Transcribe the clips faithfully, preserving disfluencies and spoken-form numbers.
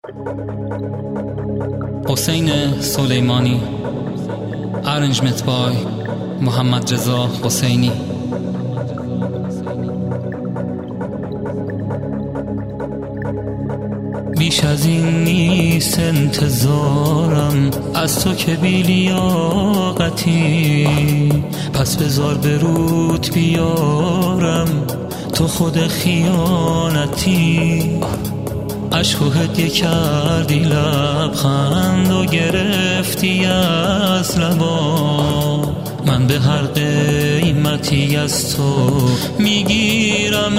حسین سلیمانی. Arrangement by محمد رضا حسینی. بیش از این نیست انتظارم از تو که بی لیاقتی، پس بذار به رود بیارم تو خود خیانتی. عشق و هدیه کردی لبخند و گرفتی از لبا، من به هر قیمتی از تو میگیرم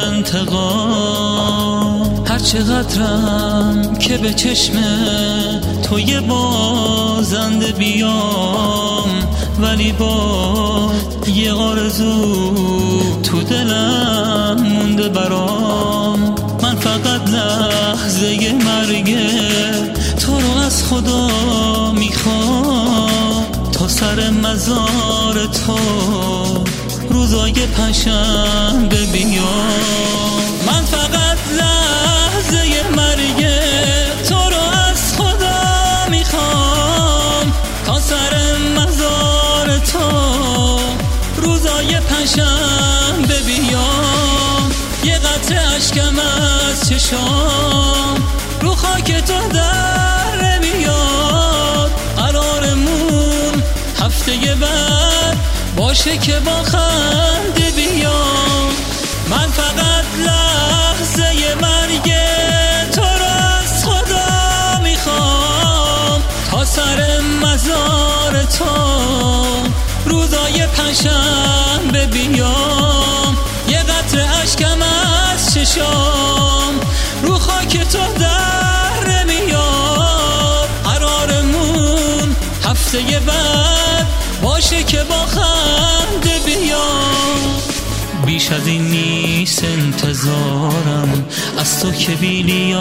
انتقام. هر چقدرم که به چشم تو یه بازنده بیام، ولی با یه آرزو تو دلم مونده برام. من فقط لحظه مرگ تو رو از خدا میخوام، تا سر مزار تو روزای پنجشنبه بیام. من فقط لحظه مرگ تو رو از خدا میخوام، تا سر مزار تو روزای پنجشنبه بیام. یه قطره اشکم از چشام رو خاک تو در نمیاد، قرارمون هفته بعد باشه که با خنده بیام. من فقط لحظه مرگ تو رو از خدا میخوام، تا سر مزار تو روزای پنجشنبه بیام. یه قطره اشکم از چشام رو خاک تو در نمیاد، قرارمون هفته بعد باشه که با خنده بیام. بیش از این نیست انتظارم از تو که بی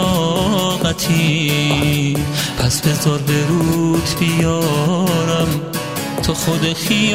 لیاقتی، پس بذار به رود بیارم تو خود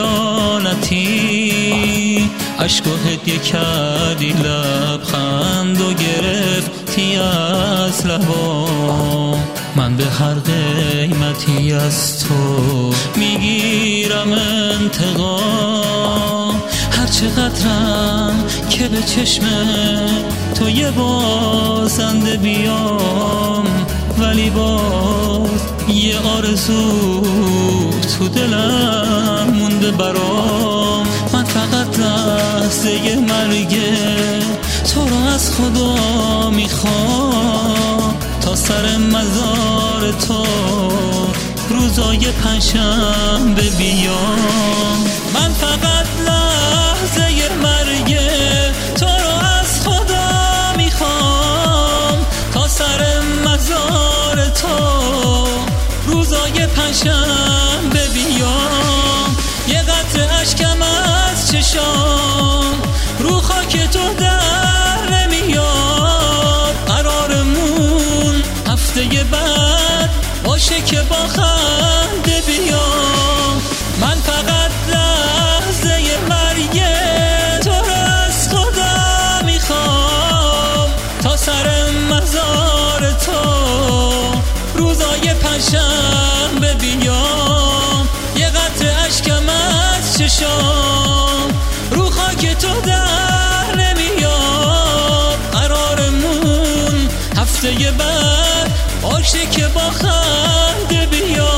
خیانتی. عشق و هدیه کردی لبخند و گرفتی از لبا، من به هر قیمتی از تو میگیرم انتقام. هر چقدرم که به چشم تو یه بازنده بیام، ولی باز یه آرزو تو دلم مونده برام. من فقط لحظه مرگ تو رو از خدا میخوام، تا سر مزار تو روزای پنجشنبه بیام. من فقط لحظه مرگ تو رو از خدا میخوام، تا سر مزار تو روزای پنجشنبه بیام. یه قطره اشکم از چشام رو خاک تو در نمیاد، قرارمون هفته بعد باشه که با خنده بیام. من فقط لحظه مرگ تو رو از خدا میخوام، تا سر مزار تو روزای پنجشنبه بیام. یه قطره اشکم از چشام رو خاک تو در نمیاد، قرارمون هفته بعد باشه که با خنده بیام.